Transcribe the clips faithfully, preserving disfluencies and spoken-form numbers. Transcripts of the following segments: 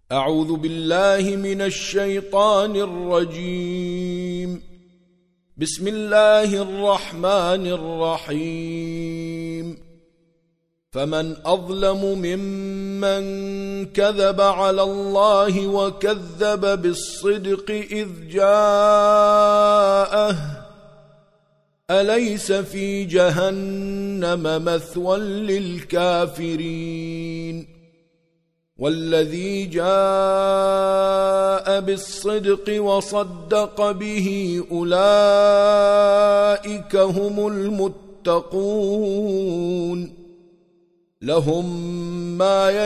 أعوذ بالله من الشيطان الرجيم. بسم الله الرحمن الرحيم. فمن أظلم ممن كذب على الله وكذب بالصدق إذ جاءه أليس في جهنم مثوى للكافرين والذي جاء بالصدق وصدق به أولئك هم المتقون لهم ما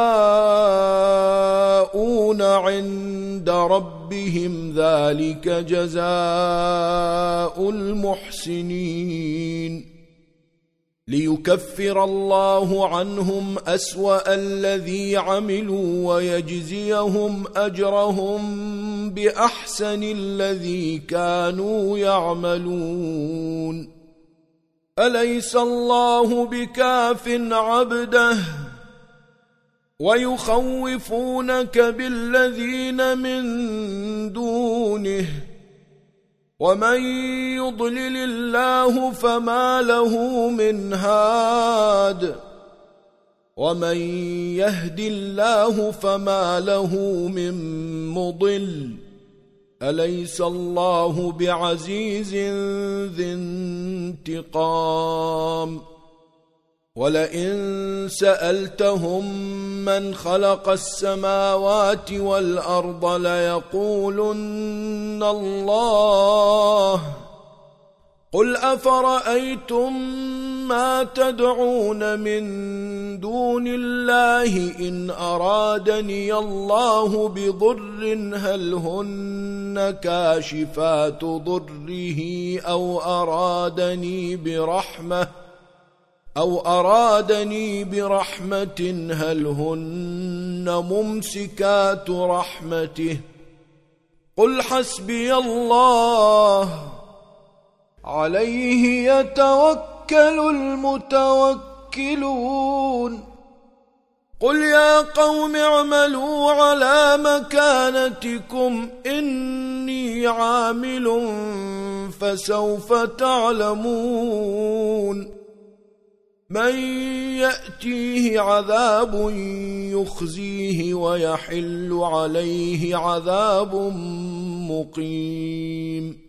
يشاءون عند ربهم ذلك جزاء المحسنين ليكفر الله عنهم أسوأ الذي عملوا ويجزيهم أجرهم بأحسن الذي كانوا يعملون أليس الله بكاف عبده ويخوفونك بالذين من دونه ومن يضلل الله فما له من هاد ومن يهد الله فما له من مضل أليس الله بعزيز ذي انتقام ولئن سألتهم من خلق السماوات والأرض ليقولن الله قل أفرأيتم ما تدعون من دون الله إن أرادني الله بضر هل هن كاشفات ضره أو أرادني برحمة أو أرادني برحمة هل هن ممسكات رحمته قل حسبي الله عليه يتوكل المتوكلون قل يا قوم اعملوا على مكانتكم إني عامل فسوف تعلمون من يأتيه عذاب يخزيه ويحل عليه عذاب مقيم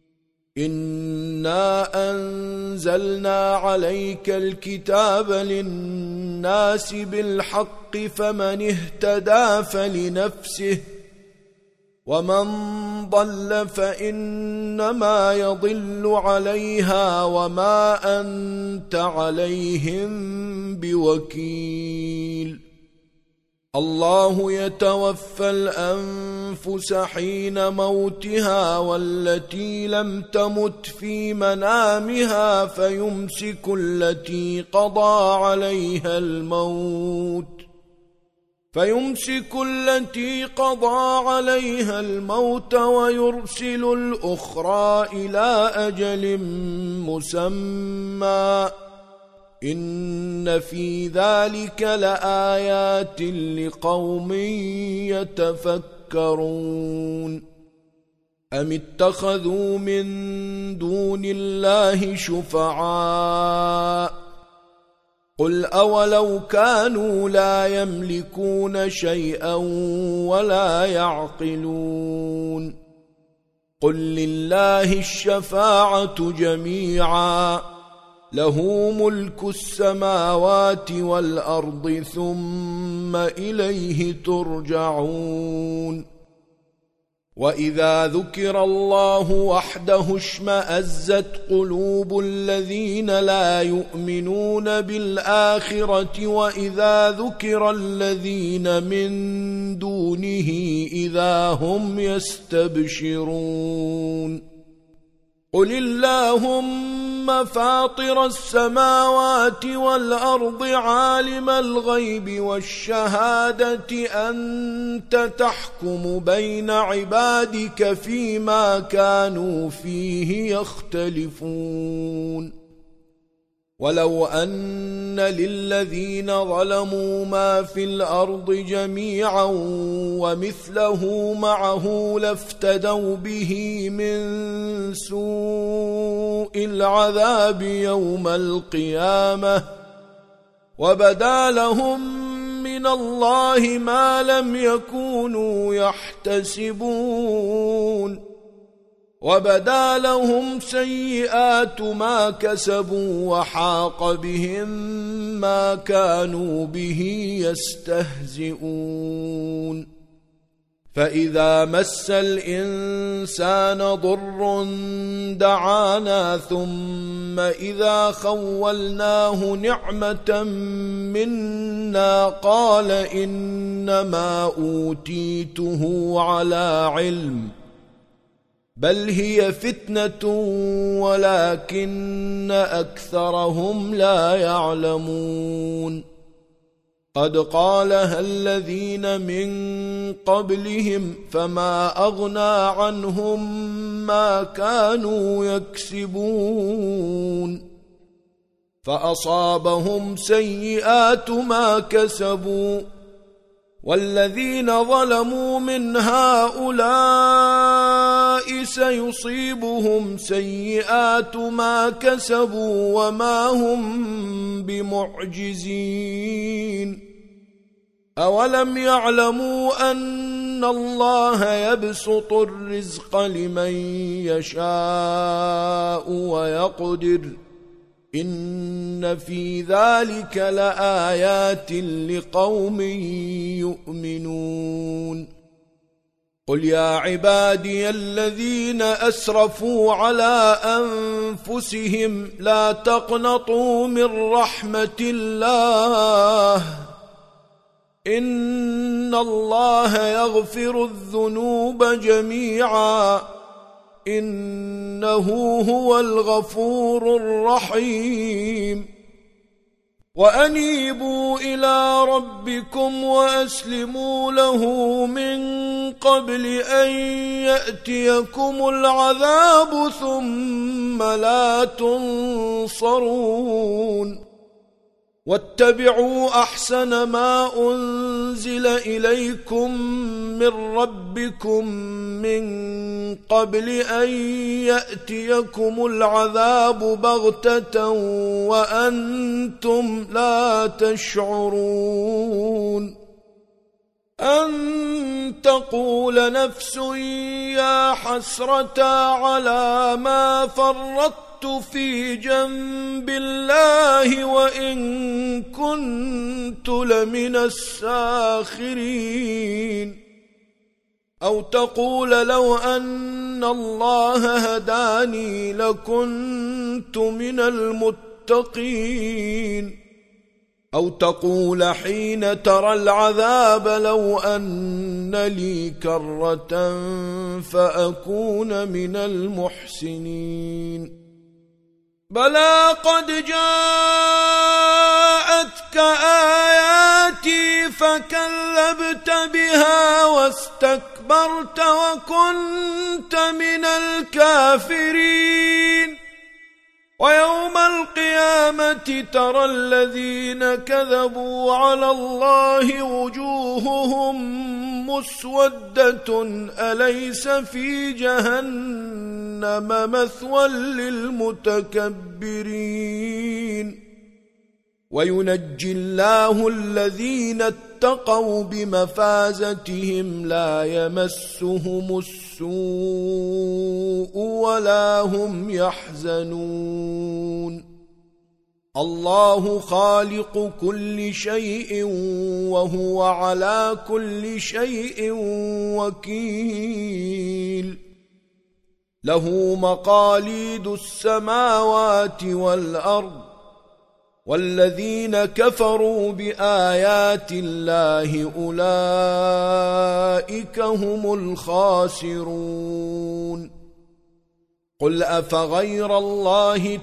إنا أنزلنا عليك الكتاب للناس بالحق فمن اهتدى فلنفسه ومن ضل فإنما يضل عليها وما أنت عليهم بوكيل الله يتوفى الأنفس حين موتها والتي لم تمت في منامها فيمسك التي قضى عليها الموت فيمسك التي قضى عليها الموت ويرسل الأخرى إلى أجل مسمى إن في ذلك لآيات لقوم يتفكرون أم اتخذوا من دون الله شفعاء قل أولو كانوا لا يملكون شيئا ولا يعقلون قل لله الشفاعة جميعا له ملك السماوات والأرض ثم إليه ترجعون وإذا ذكر الله وحده اشمأزت قلوب الذين لا يؤمنون بالآخرة وإذا ذكر الذين من دونه إذا هم يستبشرون قل اللهم فاطر السماوات والأرض عالم الغيب والشهادة أنت تحكم بين عبادك فيما كانوا فيه يختلفون ولو أن للذين ظلموا ما في الأرض جميعا ومثله معه لافتدوا به من سوء العذاب يوم القيامة وبدا لهم من الله ما لم يكونوا يحتسبون وبدا لهم سيئات ما كسبوا وحاق بهم ما كانوا به يستهزئون فإذا مس الإنسان ضر دعانا ثم إذا خولناه نعمة منا قال إنما أوتيته على علم بل هي فتنة ولكن أكثرهم لا يعلمون قد قالها الذين من قبلهم فما أغنى عنهم ما كانوا يكسبون فأصابهم سيئات ما كسبوا والذين ظلموا من هؤلاء سيصيبهم سيئات ما كسبوا وما هم بمعجزين أولم يعلموا أن الله يبسط الرزق لمن يشاء ويقدر إن في ذلك لآيات لقوم يؤمنون قل يا عبادي الذين أسرفوا على أنفسهم لا تقنطوا من رحمة الله إن الله يغفر الذنوب جميعا إنه هو الغفور الرحيم وأنيبوا إلى ربكم وأسلموا له من قبل أن يأتيكم العذاب ثم لا تنصرون واتبعوا أحسن ما أنزل إليكم من ربكم من قبل أن يأتيكم العذاب بغتة وأنتم لا تشعرون أن تقول نفس يا حسرة على ما فرطت في جنب الله وإن كنت لمن الساخرين أو تقول لو أن الله هداني لكنت من المتقين أو تقول حين ترى العذاب لو أن لي كرة فأكون من المحسنين بلى قد جاءتك آياتي فكذبت بها واستكبرت وكنت من الكافرين ويوم القيامة ترى الذين كذبوا على الله وجوههم مسودة أليس في جهنم مثوى للمتكبرين وينجي الله الذين اتقوا بمفازتهم لا يمسهم السوء ولا هم يحزنون الله خالق كل شيء وهو على كل شيء وكيل له مقاليد السماوات والأرض والذين كفروا بآيات الله أولئك هم الخاسرون قل أفغير الله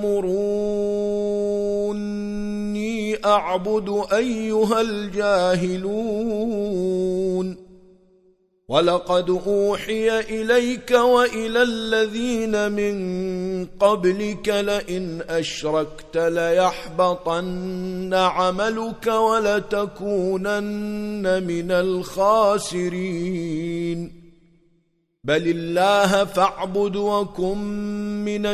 تأمروني أعبد أيها الجاهلون ولقد أوحي إليك وإلى الذين من قبلك لئن أشركت ليحبطن عملك ولتكونن من الخاسرين بل الله فاعبد وكن من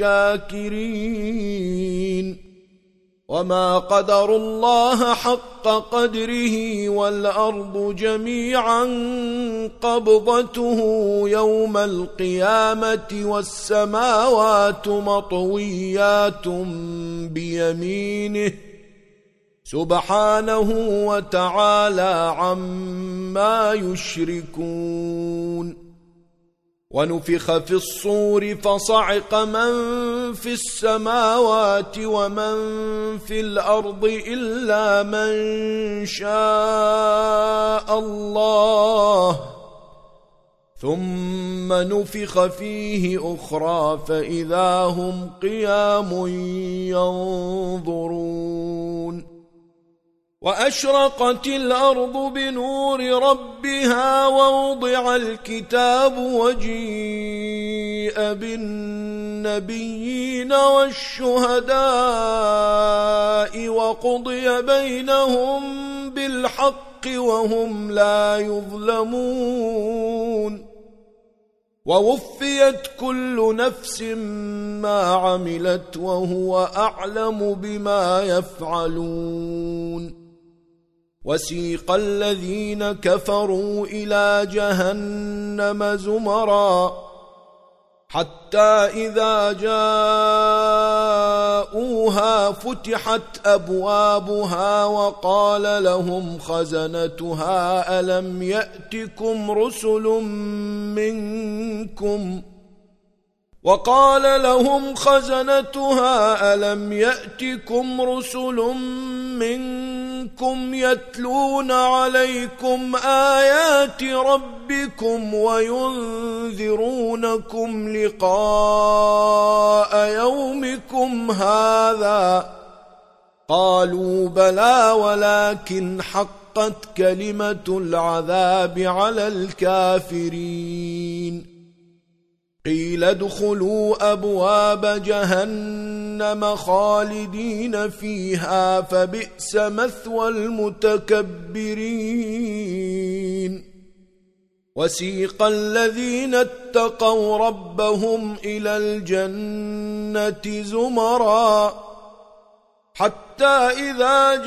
الشاكرين وما قدروا الله حق قدره والأرض جميعا قبضته يوم القيامة والسماوات مطويات بيمينه سبحانه وتعالى عما يشركون ونفخ في الصور فصعق من في السماوات ومن في الأرض إلا من شاء الله ثم نفخ فيه أخرى فإذا هم قيام ينظرون وأشرقت الأرض بنور ربها ووضع الكتاب وجيء بالنبيين والشهداء وقضي بينهم بالحق وهم لا يظلمون ووفيت كل نفس ما عملت وهو أعلم بما يفعلون وسيق الذين كفروا إلى جهنم زمرا حتى إذا جاءوها فتحت أبوابها وقال لهم خزنتها ألم يأتكم رسل منكم وقال لهم خزنتها ألم يأتكم رسل منكم يتلون عليكم آيات ربكم وينذرونكم لقاء يومكم هذا قالوا بلى ولكن حقت كلمة العذاب على الكافرين قيل ادخلوا أبواب جهنم خالدين فيها فبئس مثوى المتكبرين وسيق الذين اتقوا ربهم إلى الجنة زمرا حتى إذا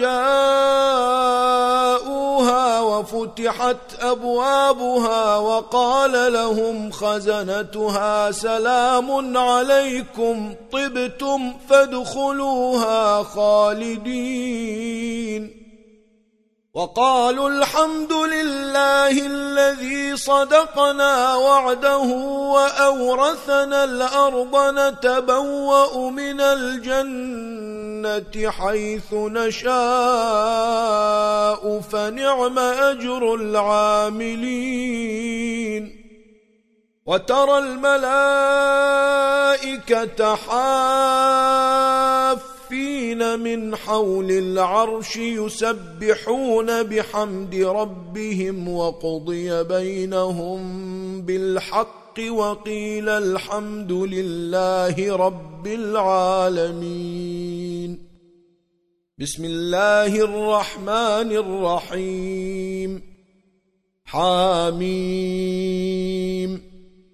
جاءوها وفتحت أبوابها وقال لهم خزنتها سلام عليكم طبتم فادخلوها خالدين وقالوا الحمد لله الذي صدقنا وعده وأورثنا الأرض نتبوأ من الجنة حيث نشاء فنعم أجر العاملين وترى الملائكة حافين من حول العرش يسبحون بحمد ربهم وقضي بينهم بالحق وقيل الحمد لله رب العالمين بسم الله الرحمن الرحيم حاميم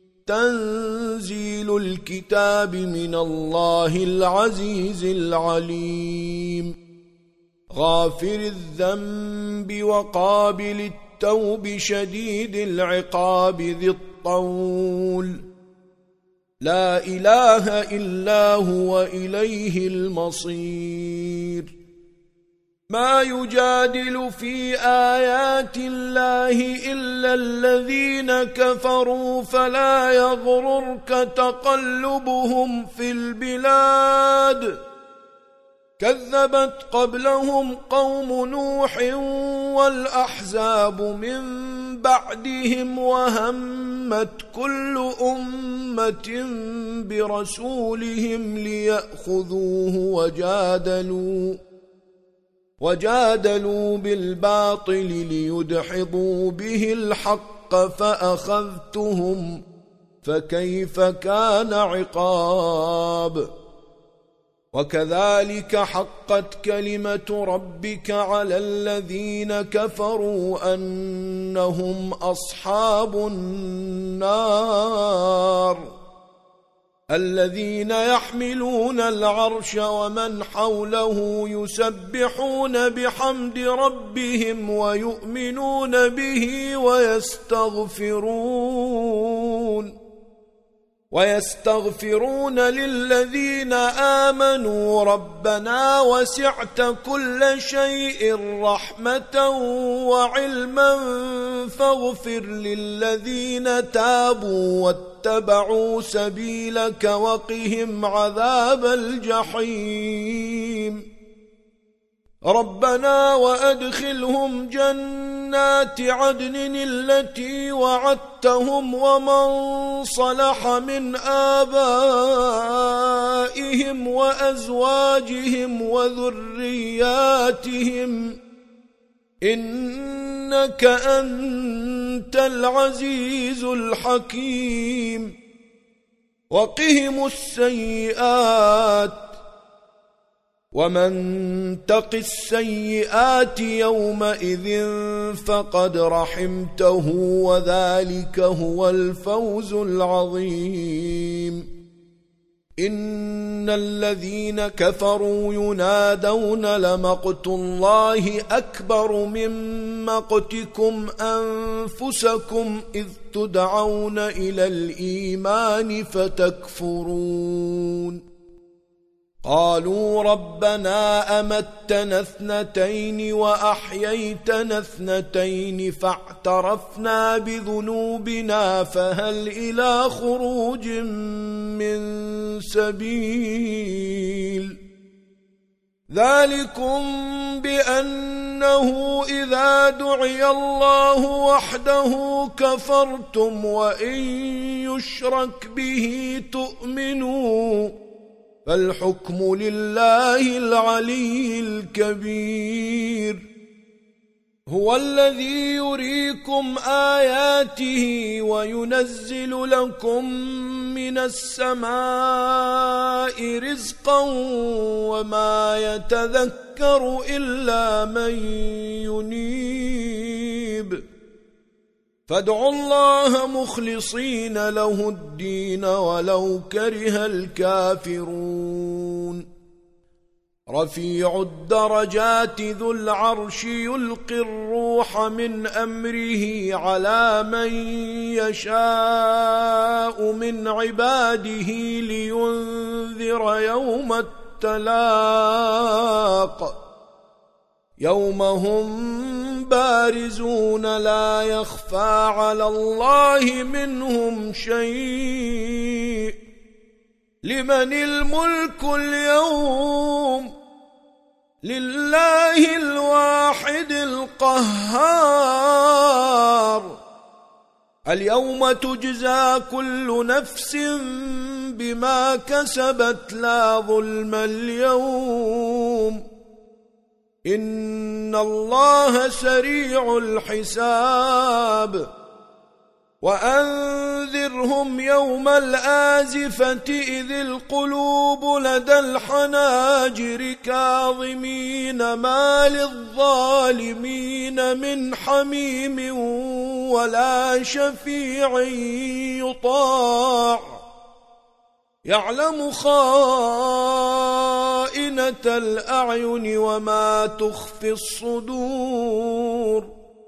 تنزيل الكتاب من الله العزيز العليم غافر الذنب وقابل التوب شديد العقاب ذي الطول لا إله إلا هو إليه المصير ما يجادل في آيات الله إلا الذين كفروا فلا يغررك تقلبهم في البلاد كذبت قبلهم قوم نوح والأحزاب من بعدهم وهمت كل أمة برسولهم ليأخذوه وجادلوا وجادلوا بالباطل ليدحضوا به الحق الحق فأخذتهم فكيف كان عقاب وكذلك حقت كلمة ربك على الذين كفروا أنهم أصحاب النار الذين يحملون العرش ومن حوله يسبحون بحمد ربهم ويؤمنون به ويستغفرون ويستغفرون للذين آمنوا ربنا وسعت كل شيء رحمة وعلما فاغفر للذين تابوا واتبعوا سبيلك وقهم عذاب الجحيم ربنا وأدخلهم جنات عدن التي وعدتهم ومن صلح من آبائهم وأزواجهم وذرياتهم إنك أنت العزيز الحكيم وقهم السيئات ومن تق السيئات يومئذ فقد رحمته وذلك هو الفوز العظيم إن الذين كفروا ينادون لمقت الله أكبر من مقتكم أنفسكم إذ تدعون إلى الإيمان فتكفرون قالوا ربنا أمتنا اثنتين وأحييتنا اثنتين فاعترفنا بذنوبنا فهل إلى خروج من سبيل ذلكم بأنه إذا دعي الله وحده كفرتم وإن يشرك به تؤمنوا فالحكم لله العلي الكبير هو الذي يريكم آياته وينزل لكم من السماء رزقا وما يتذكر إلا من ينيب فادعوا الله مخلصين له الدين ولو كره الكافرون رفيع الدرجات ذو العرش يلقي الروح من أمره على من يشاء من عباده لينذر يوم التلاق يوم هم بارزون لا يخفى على الله منهم شيء لمن الملك اليوم لله الواحد القهار اليوم تجزى كل نفس بما كسبت لا ظلم اليوم إن الله سريع الحساب وأنذرهم يوم الآزفة إذ القلوب لدى الحناجر كاظمين ما للظالمين من حميم ولا شفيع يطاع يعلم خائنة الأعين وما تخفي الصدور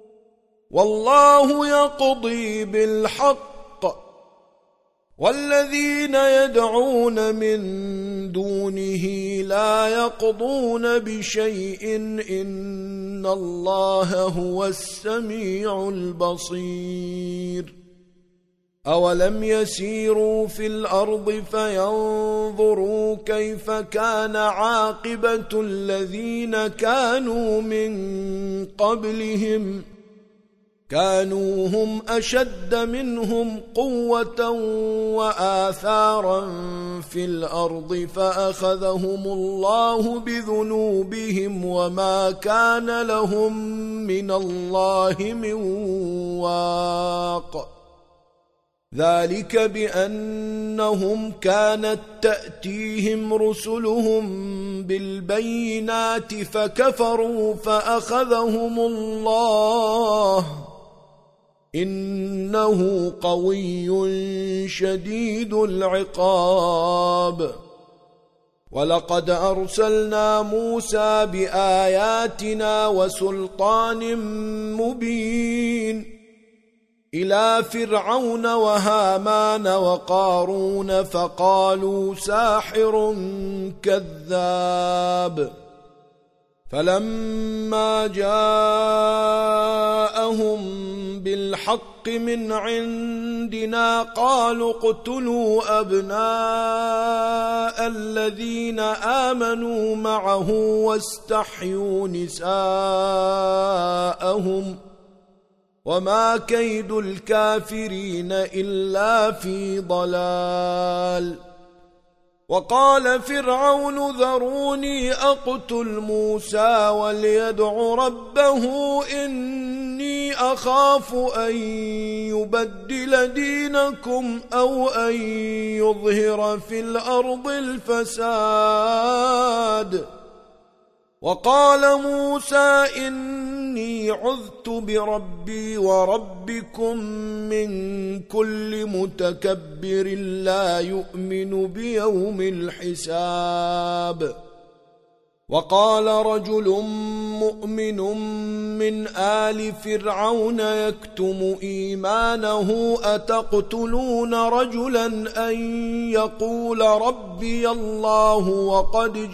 والله يقضي بالحق والذين يدعون من دونه لا يقضون بشيء إن الله هو السميع البصير أولم يسيروا في الأرض فينظروا كيف كان عاقبة الذين كانوا من قبلهم كانوا هم أشد منهم قوة وآثارا في الأرض فأخذهم الله بذنوبهم وما كان لهم من الله من واق الحق ذلك بأنهم كانت تأتيهم رسلهم بالبينات فكفروا فأخذهم الله إنه قوي شديد العقاب ولقد أرسلنا موسى بآياتنا وسلطان مبين إلى فرعون وهامان وقارون فقالوا ساحر كذاب فلما جاءهم بالحق من عندنا قالوا اقتلوا أبناء الذين آمنوا معه واستحيوا نساءهم وما كيد الكافرين إلا في ضلال وقال فرعون ذروني أقتل موسى وليدع ربه إني أخاف أن يبدل دينكم أو أن يظهر في الأرض الفساد وقال موسى إني عذت بربي وربكم من كل متكبر لا يؤمن بيوم الحساب وقال رجل مؤمن من آل فرعون يكتم إيمانه أتقتلون رجلا أن يقول ربي الله وقد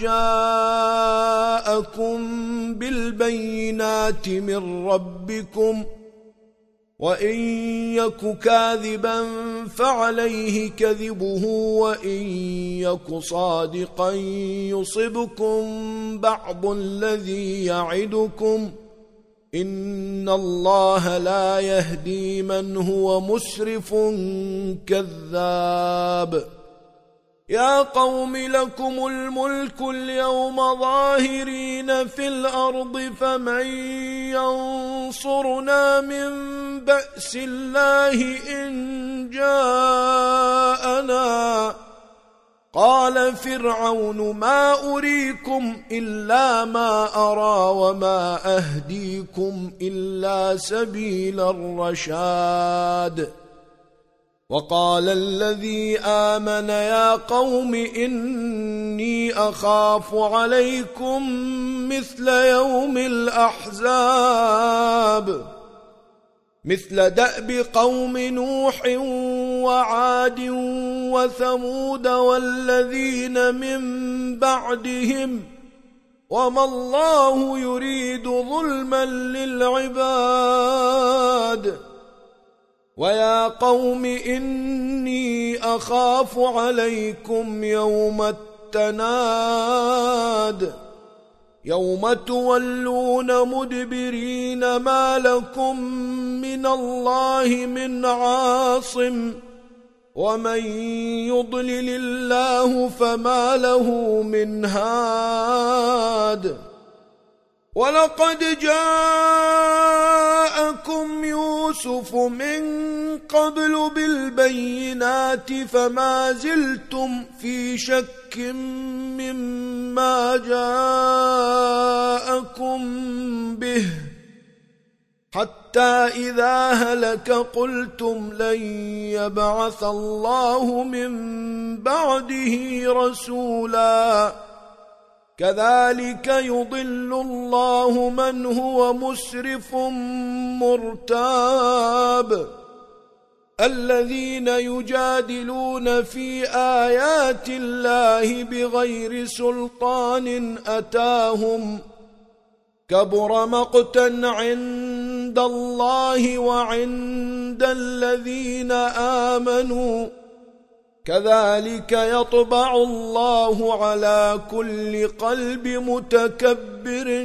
جاءكم بالبينات من ربكم وإن يك كاذبا فعليه كذبه وإن يك صادقا يصبكم بعض الذي يعدكم إن الله لا يهدي من هو مسرف كذاب يا قوم لكم الملك اليوم ظاهرين في الأرض فمن ينصرنا من بأس الله إن جاءنا قال فرعون ما أريكم إلا ما أرى وما أهديكم إلا سبيل الرشاد وقال الذي آمن يا قوم إني أخاف عليكم مثل يوم الأحزاب مثل دأب قوم نوح وعاد وثمود والذين من بعدهم وما الله يريد ظلما للعباد ويا قوم إني أخاف عليكم يوم التناد يوم تولون مدبرين ما لكم من الله من عاصم ومن يضلل الله فما له من هاد ولقد جاءكم يوسف من قبل بالبينات فما زلتم في شك مما جاءكم به حتى إذا هلك قلتم لن يبعث الله من بعده رسولا كذلك يضل الله من هو مسرف مرتاب الذين يجادلون في آيات الله بغير سلطان أتاهم كبر مقتا عند الله وعند الذين آمنوا كذلك يطبع الله على كل قلب متكبر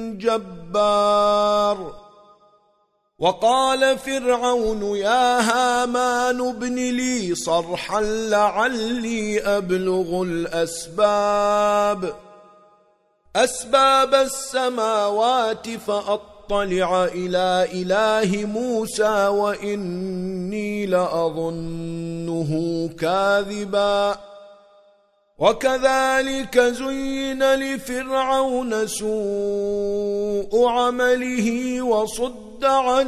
جبار وقال فرعون يا هامان ابن لي صرحا لعلي أبلغ الأسباب أسباب السماوات فأطلع أطلع إلى إله موسى وإني لأظنه كاذبا. وكذلك زين لفرعون سوء عمله وصد عن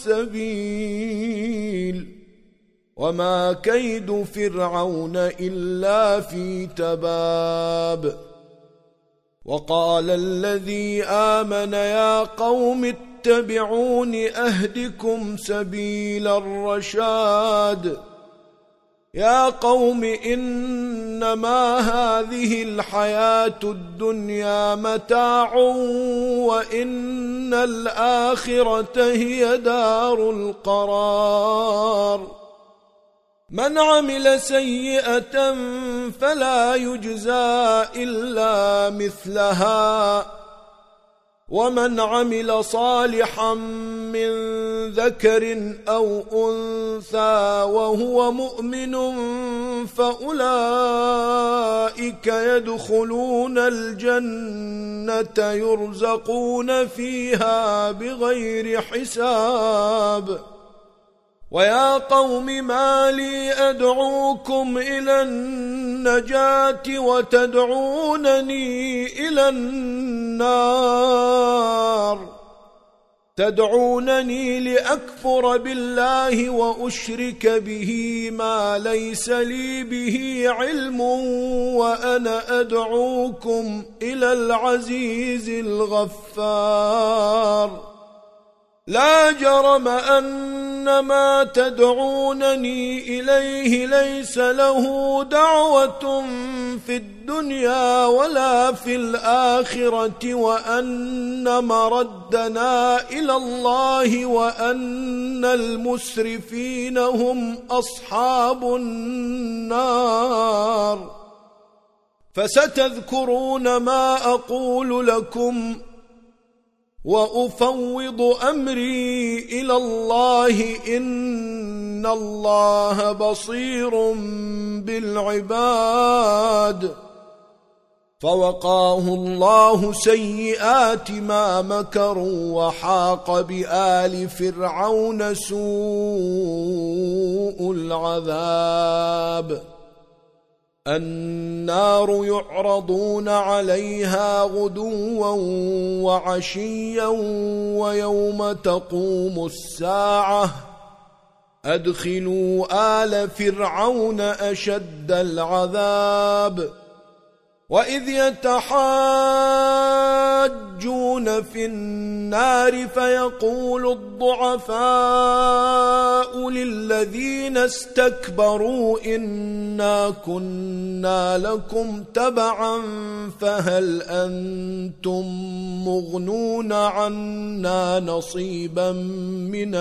السبيل وما كيد فرعون إلا في تباب. وقال الذي آمن يا قوم اتبعون أهدكم سبيل الرشاد. يا قوم إنما هذه الحياة الدنيا متاع وإن الآخرة هي دار القرار. من عمل سيئة فلا يجزى إلا مثلها ومن عمل صالحا من ذكر أو أنثى وهو مؤمن فأولئك يدخلون الجنة يرزقون فيها بغير حساب. ويا قوم ما لي أدعوكم إلى النجاة وتدعونني إلى النار. تدعونني لأكفر بالله وأشرك به ما ليس لي به علم وأنا أدعوكم إلى العزيز الغفار. لا جرم أن ما تدعونني إليه ليس له دعوة في الدنيا ولا في الآخرة وأن مردنا إلى الله وأن المسرفين هم أصحاب النار. فستذكرون ما أقول لكم وأفوض أمري إلى الله إن الله بصير بالعباد. فوقاه الله سيئات ما مكروا وحاق بآل فرعون سوء العذاب. النار يعرضون عليها غدوا وعشيا ويوم تقوم الساعة أدخلوا آل فرعون أشد العذاب. وإذ يتحاجون في النار فيقول الضعفاء للذين استكبروا إنا كنا لكم تبعا فهل أنتم مغنون عنا نصيبا من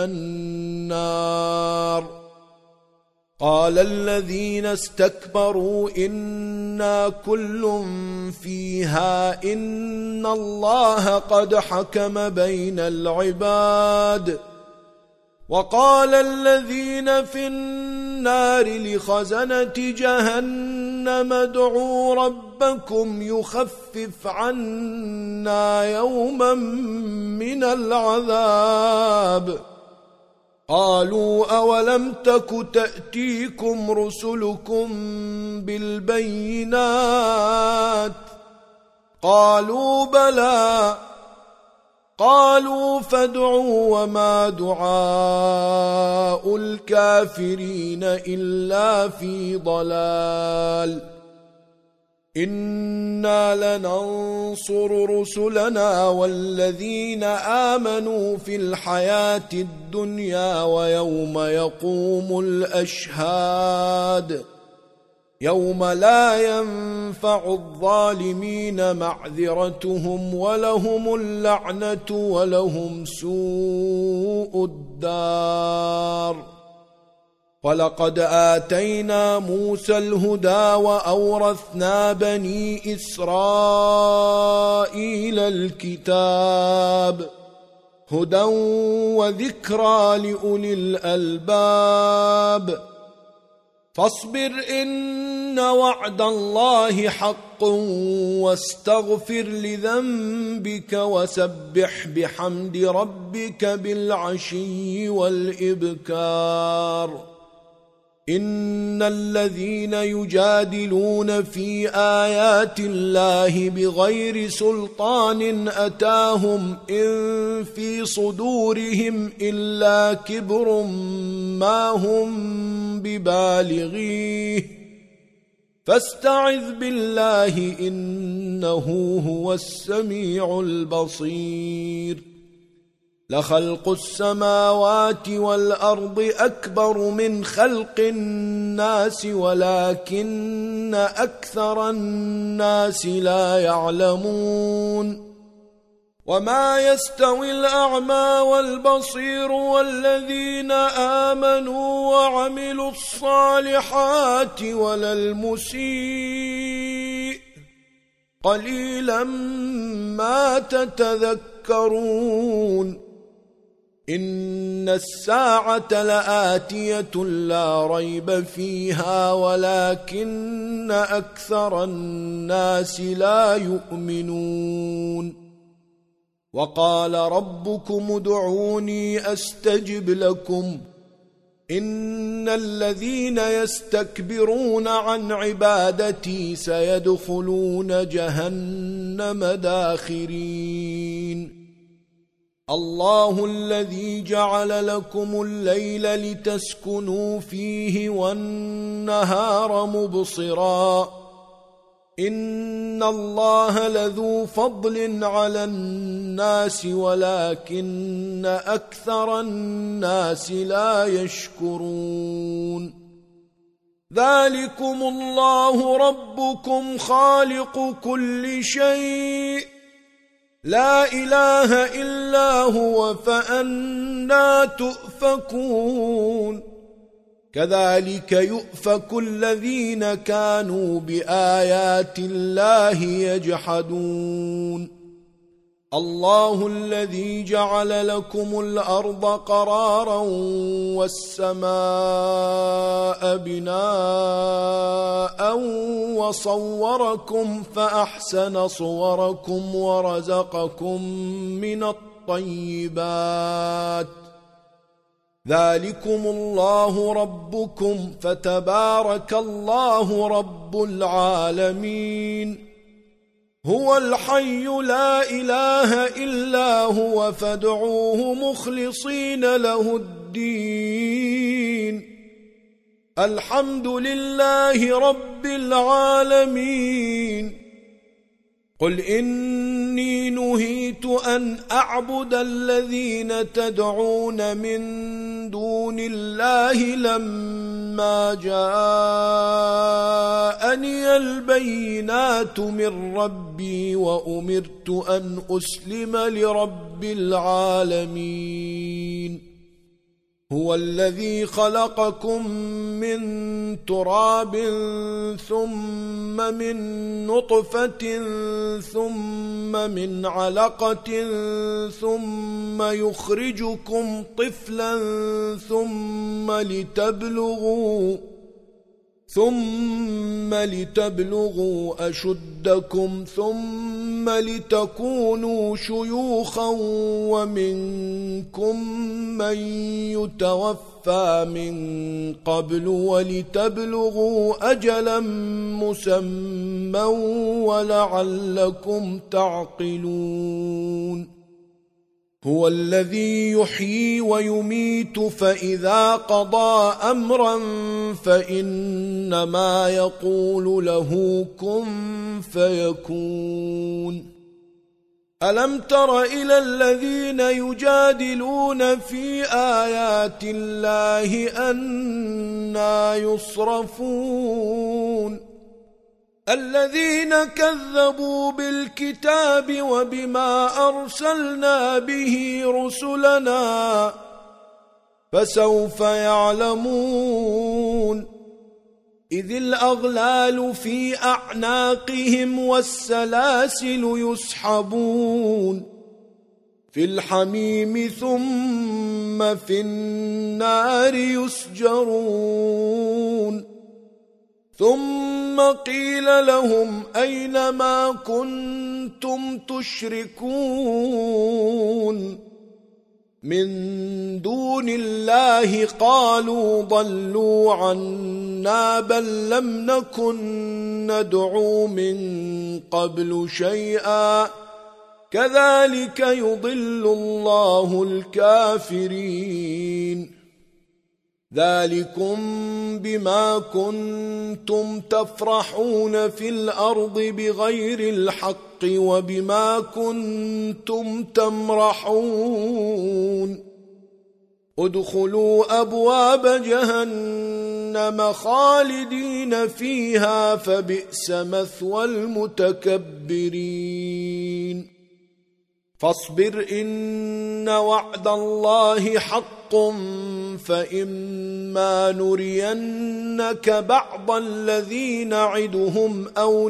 النار. قال الذين استكبروا إنا كل فيها إن الله قد حكم بين العباد. وقال الذين في النار لخزنة جهنم ادعوا ربكم يخفف عنا يوما من العذاب. قالوا أولم تك تأتيكم رسلكم بالبينات قالوا بلى قالوا فادعوا وما دعاء الكافرين إلا في ضلال. إنا لننصر رسلنا والذين آمنوا في الحياة الدنيا ويوم يقوم الأشهاد يوم لا ينفع الظالمين معذرتهم ولهم اللعنة ولهم سوء الدار. ولقد آتينا موسى الهدى وأورثنا بني إسرائيل الكتاب هدى وذكرى لأولي الألباب. فاصبر إن وعد الله حق واستغفر لذنبك وسبح بحمد ربك بالعشي والإبكار إن الذين يجادلون في آيات الله بغير سلطان أتاهم إن في صدورهم إلا كبر ما هم ببالغيه فاستعذ بالله إنه هو السميع البصير لخلق السماوات والأرض أكبر من خلق الناس ولكن أكثر الناس لا يعلمون وما يستوي الأعمى والبصير والذين آمنوا وعملوا الصالحات ولا المسيء قليلا ما تتذكرون إن الساعة لآتية لا ريب فيها ولكن أكثر الناس لا يؤمنون وقال ربكم ادعوني أستجب لكم إن الذين يستكبرون عن عبادتي سيدخلون جهنم داخرين الله الذي جعل لكم الليل لتسكنوا فيه والنهار مبصرا إن الله لذو فضل على الناس ولكن أكثر الناس لا يشكرون ذلكم الله ربكم خالق كل شيء لا إله إلا هو فأنى تؤفكون كذلك يؤفك الذين كانوا بآيات الله يجحدون الله الذي جعل لكم الأرض قرارا والسماء بناء وصوركم فأحسن صوركم ورزقكم من الطيبات ذلكم الله ربكم فتبارك الله رب العالمين هو الحي لا إله إلا هو فادعوه مخلصين له الدين الحمد لله رب العالمين قل إني نهيت أن أعبد الذين تدعون من دون الله لما جاءني البينات من ربي وأمرت أن أسلم لرب العالمين هو الذي خلقكم من تراب ثم من نطفة ثم من علقة ثم يخرجكم طفلا ثم لتبلغوا ثم لتبلغوا أشدكم ثم لتكونوا شيوخا ومنكم من يتوفى من قبل ولتبلغوا أجلا مسمى ولعلكم تعقلون هو الذي يحيي ويميت فإذا قضى أمرا فإنما يقول له كن فيكون ألم تر إلى الذين يجادلون في آيات الله أنى يصرفون الذين كذبوا بالكتاب وبما أرسلنا به رسلنا فسوف يعلمون إذ الأغلال في أعناقهم والسلاسل يسحبون في الحميم ثم في النار يسجرون ثم قيل لهم أين ما كنتم تشركون من دون الله؟ قالوا ضلوا عنا بل لم نكن ندعو من قبل شيئا كذلك يضل الله الكافرين. ذلكم بما كنتم تفرحون في الأرض بغير الحق وبما كنتم تمرحون. ادخلوا أبواب جهنم خالدين فيها فبئس مثوى المتكبرين. فاصبر إن وعد الله حق فإما نرينك بعض الذي نعدهم أو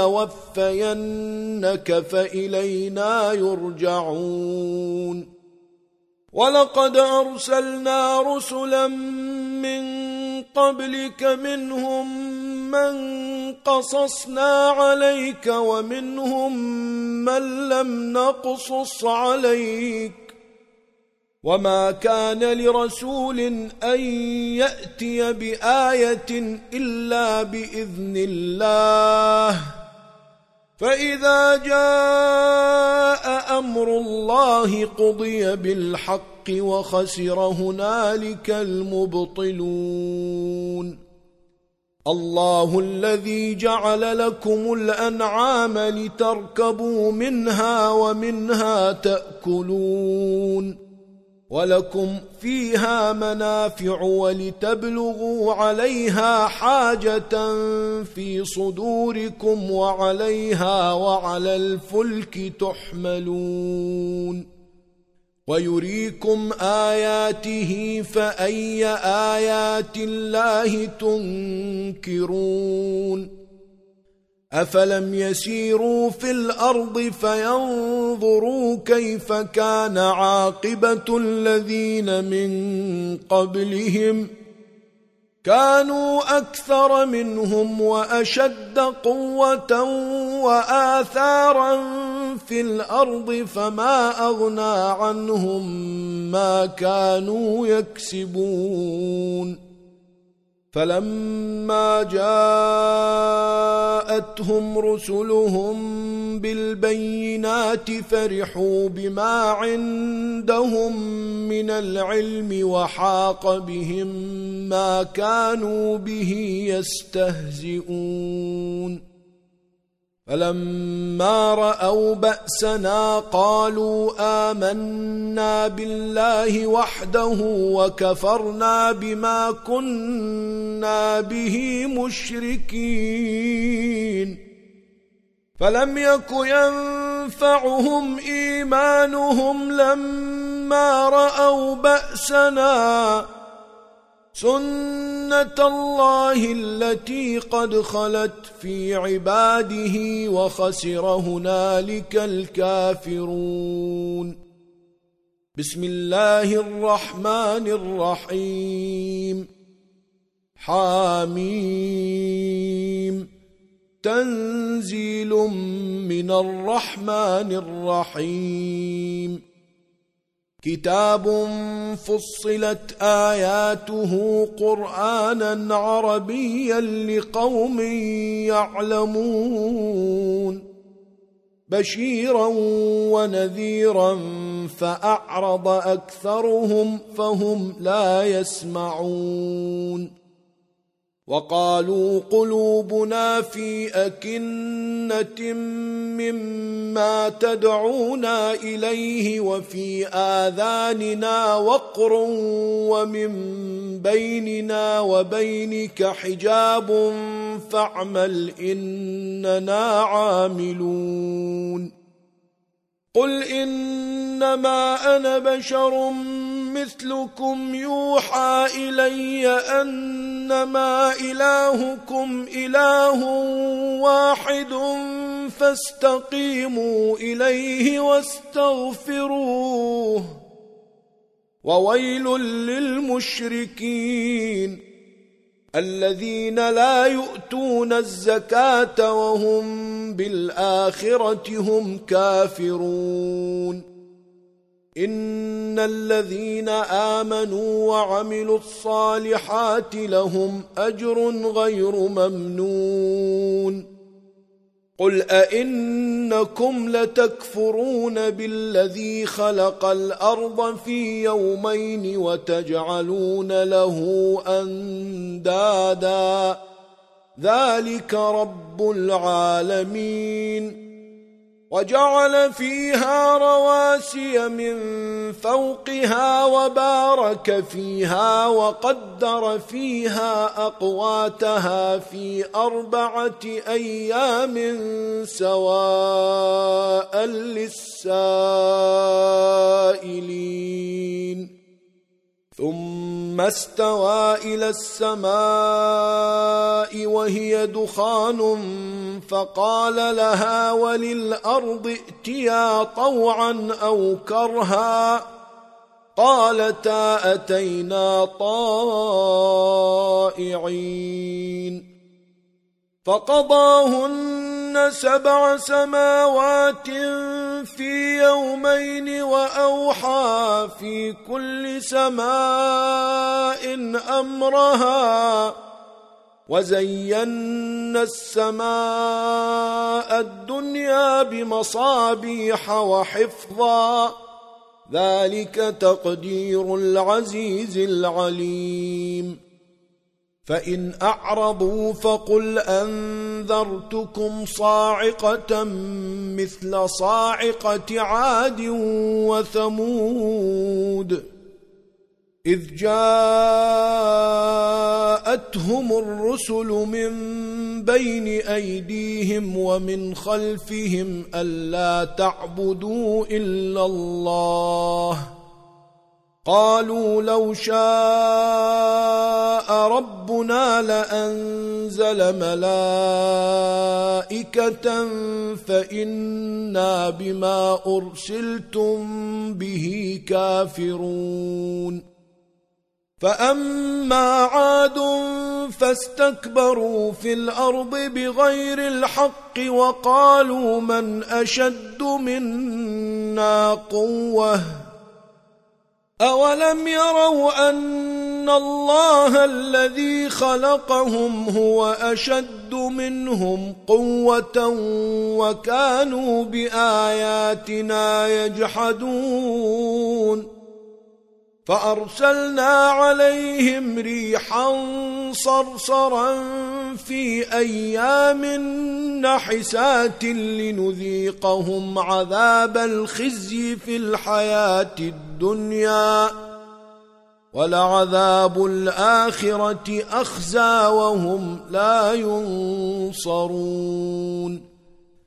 نتوفينك فإلينا يرجعون. ولقد أرسلنا رسلا من قبلك منهم من قصصنا عليك ومنهم من لم نقصص عليك وما كان لرسول أن يأتي بآية إلا بإذن الله فإذا جاء أمر الله قضي بالحق وخسر هنالك المبطلون. الله الذي جعل لكم الأنعام لتركبوا منها ومنها تأكلون ولكم فيها منافع ولتبلغوا عليها حاجة في صدوركم وعليها وعلى الفلك تحملون. ويريكم آياته فأي آيات الله تنكرون. أفلم يسيروا في الأرض فينظروا كيف كان عاقبة الذين من قبلهم كانوا أكثر منهم وأشد قوة وآثارا في الأرض فما أغنى عنهم ما كانوا يكسبون. فلما جاءتهم رسلهم بالبينات فرحوا بما عندهم من العلم وحاق بهم ما كانوا به يستهزئون. فلما رأوا بأسنا قالوا آمنا بالله وحده وكفرنا بما كنا به مشركين. فلم يك ينفعهم إيمانهم لما رأوا بأسنا سنة الله التي قد خلت في عباده وخسر هنالك الكافرون. بسم الله الرحمن الرحيم. حاميم تنزيل من الرحمن الرحيم. كتاب فصلت آياته قرآنا عربيا لقوم يعلمون بشيرا ونذيرا فأعرض أكثرهم فهم لا يسمعون. وقالوا قلوبنا في أكنة مما تدعونا إليه وفي آذاننا وقر ومن بيننا وبينك حجاب فاعمل إننا عاملون. قل إنما أنا بشر مثلكم يوحى إلي أنما إلهكم إله واحد فاستقيموا إليه واستغفروه وويل للمشركين. الذين لا يؤتون الزكاة وهم بالآخرة هم كافرون إن الذين آمنوا وعملوا الصالحات لهم أجر غير ممنون قل أئنكم لتكفرون بالذي خلق الأرض في يومين وتجعلون له أندادا ذلك رب العالمين وجعل فيها رواسي من فوقها وبارك فيها وقدر فيها أقواتها في أربعة أيام سواء للسائلين ثم استوى إلى السماء وهي دخان فقال لها وللأرض ائتيا طوعا أو كرها قالتا أتينا طائعين فقضاهن سبع سماوات في يومين وأوحى في كل سماء أمرها وزينا السماء الدنيا بمصابيح وحفظا ذلك تقدير العزيز العليم فإن أعرضوا فقل أنذرتكم صاعقة مثل صاعقة عاد وثمود إذ جاءتهم الرسل من بين أيديهم ومن خلفهم ألا تعبدوا إلا الله قالوا لو شاء ربنا لأنزل ملائكة فإنا بما أرسلتم به كافرون فأما عاد فاستكبروا في الأرض بغير الحق وقالوا من أشد منا قوة أولم يروا أن الله الذي خلقهم هو أشد منهم قوة وكانوا بآياتنا يجحدون فأرسلنا عليهم ريحا صرصرا في أيام نحسات لنذيقهم عذاب الخزي في الحياة الدنيا ولعذاب الآخرة أخزى وهم لا ينصرون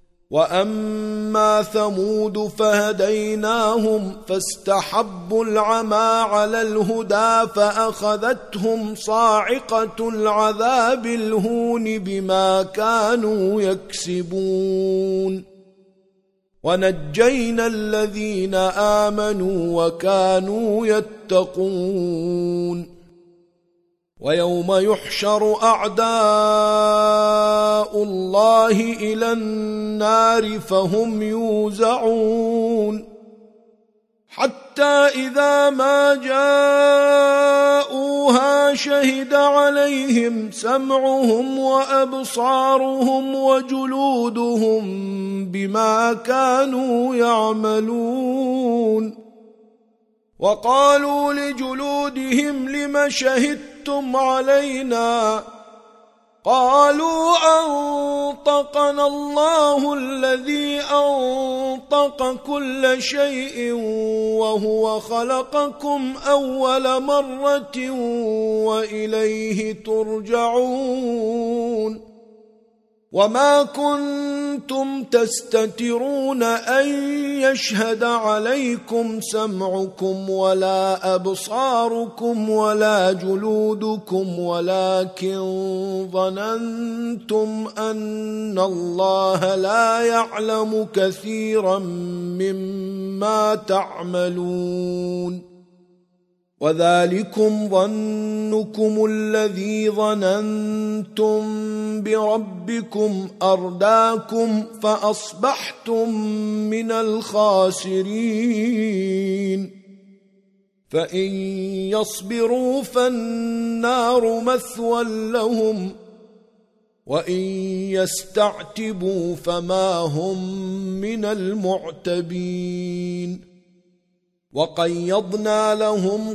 وأما ثمود فهديناهم فاستحبوا العمى على الهدى فأخذتهم صاعقة العذاب الهون بما كانوا يكسبون ونجينا الذين آمنوا وكانوا يتقون ويوم يحشر أعداء الله إلى النار فهم يوزعون حتى إذا ما جاءوها شهد عليهم سمعهم وأبصارهم وجلودهم بما كانوا يعملون وقالوا لجلودهم لم شهدتم علينا قالوا أنطقنا الله الذي أنطق كل شيء وهو خلقكم أول مرة وإليه ترجعون وما كنتم تستترون أن يشهد عليكم سمعكم ولا أبصاركم ولا جلودكم ولكن ظننتم أن الله لا يعلم كثيرا مما تعملون وذلكم ظنكم الذي ظننتم بربكم أرداكم فأصبحتم من الخاسرين فإن يصبروا فالنار مثوى لهم وإن يستعتبوا فما هم من المعتبين وقيضنا لهم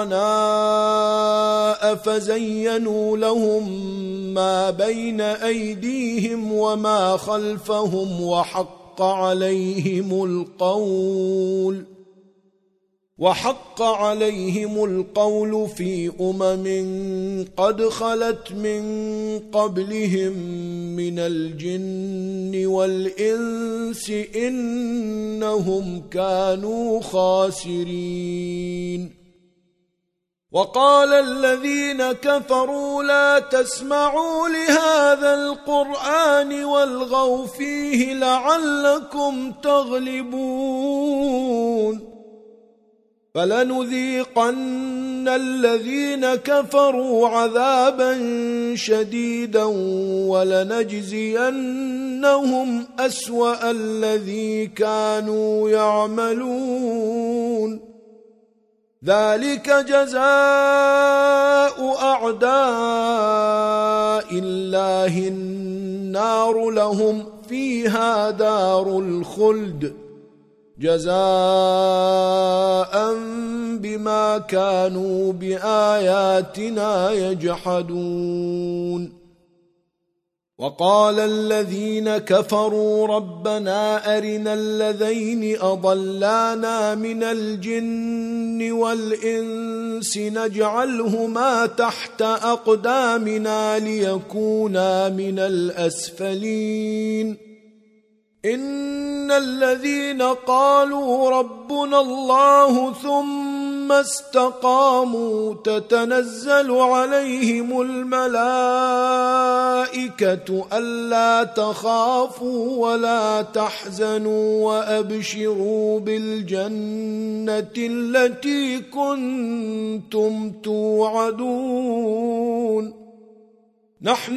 قرناء فزينوا لهم ما بين أيديهم وما خلفهم وحق عليهم القول وحق عليهم القول في أمم قد خلت من قبلهم من الجن والإنس إنهم كانوا خاسرين وقال الذين كفروا لا تسمعوا لهذا القرآن والغوا فيه لعلكم تغلبون فلنذيقن الذين كفروا عذابا شديدا ولنجزينهم أسوأ الذي كانوا يعملون ذلك جزاء أعداء الله النار لهم فيها دار الخلد جزاء بما كانوا بآياتنا يجحدون وقال الذين كفروا ربنا أرنا الذين أضلانا من الجن والإنس نجعلهما تحت أقدامنا ليكونا من الأسفلين إن الذين قالوا ربنا الله ثم استقاموا تتنزل عليهم الملائكة ألا تخافوا ولا تحزنوا وأبشروا بالجنة التي كنتم توعدون نحن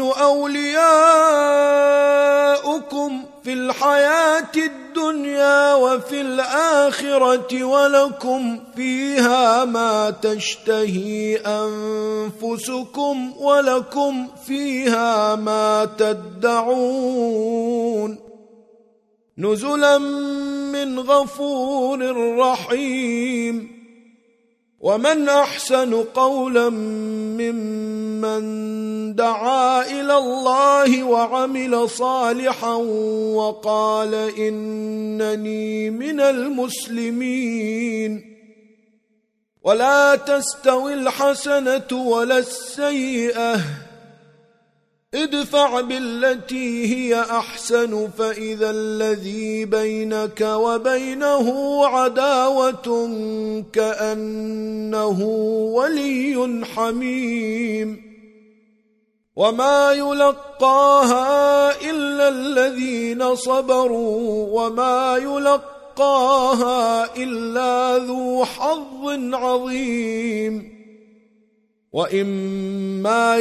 أولياؤكم في الحياة الدنيا وفي الآخرة ولكم فيها ما تشتهي أنفسكم ولكم فيها ما تدعون نزلا من غفور رحيم ومن أحسن قولا ممن دعا إلى الله وعمل صالحا وقال إنني من المسلمين ولا تستوي الحسنة ولا السيئة ادفع بالتي هي أحسن فإذا الذي بينك وبينه عداوة كأنه ولي حميم وما يلقاها إلا الذين صبروا وما يلقاها إلا ذو حظ عظيم وإما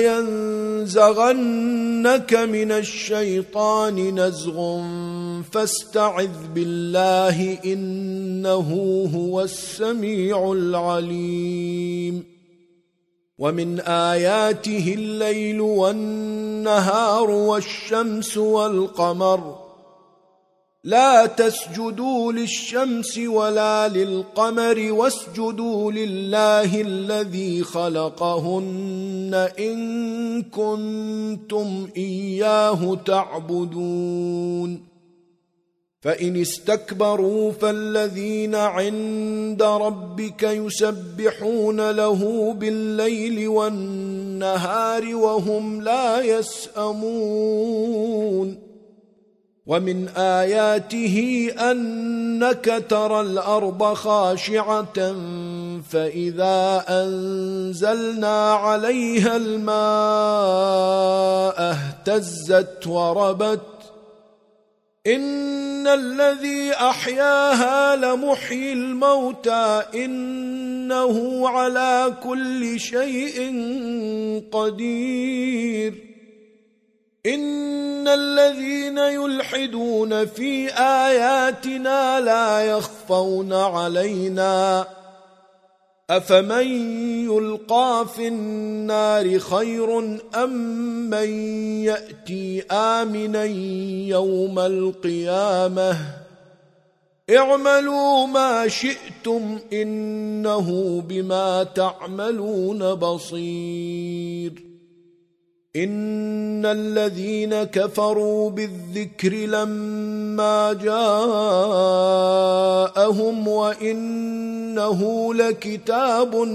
ينزغنك من الشيطان نزغ فاستعذ بالله إنه هو السميع العليم ومن آياته الليل والنهار والشمس والقمر لا تسجدوا للشمس ولا للقمر واسجدوا لله الذي خلقهن إن كنتم إياه تعبدون فإن استكبروا فالذين عند ربك يسبحون له بالليل والنهار وهم لا يسأمون ومن آياته أنك ترى الأرض خاشعة فإذا أنزلنا عليها الماء اهتزت وربت إن إن الذي أحياها لمحيي الموتى إنه على كل شيء قدير إن الذين يلحدون في آياتنا لا يخفون علينا أفمن يلقى في النار خير أم من يأتي آمنا يوم القيامة اعملوا ما شئتم إنه بما تعملون بصير إن الذين كفروا بالذكر لما جاءهم وإنه لكتاب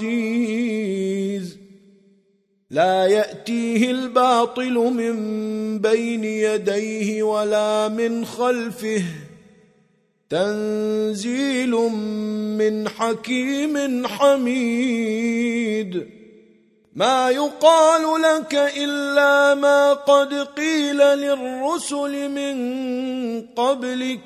عزيز لا يأتيه الباطل من بين يديه ولا من خلفه تنزيل من حكيم حميد ما يقال لك إلا ما قد قيل للرسل من قبلك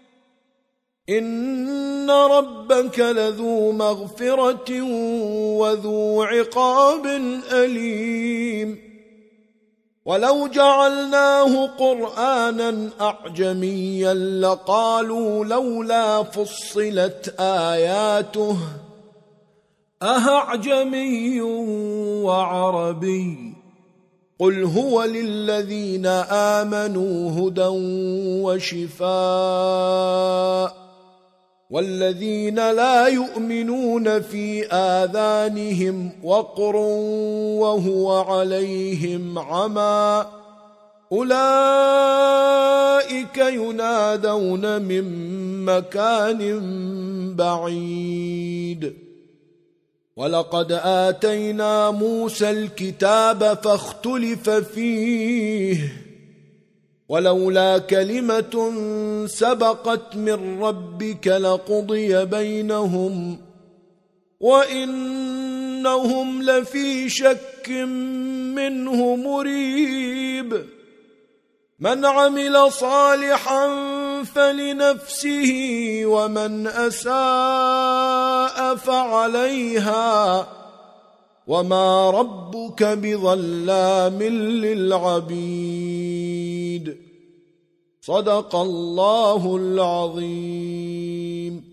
إن ربك لذو مغفرة وذو عقاب أليم ولو جعلناه قرآنا أعجميا لقالوا لولا فصلت آياته أأعجمي وعربي قل هو للذين آمنوا هدى وشفاء والذين لا يؤمنون في آذانهم وقر وهو عليهم عمى أولئك ينادون من مكان بعيد ولقد آتينا موسى الكتاب فاختلف فيه ولولا كلمة سبقت من ربك لقضي بينهم وإنهم لفي شك منه مريب من عمل صالحا فلنفسه ومن أساء فعليها وما ربك بظلام للعبيد صدق الله العظيم.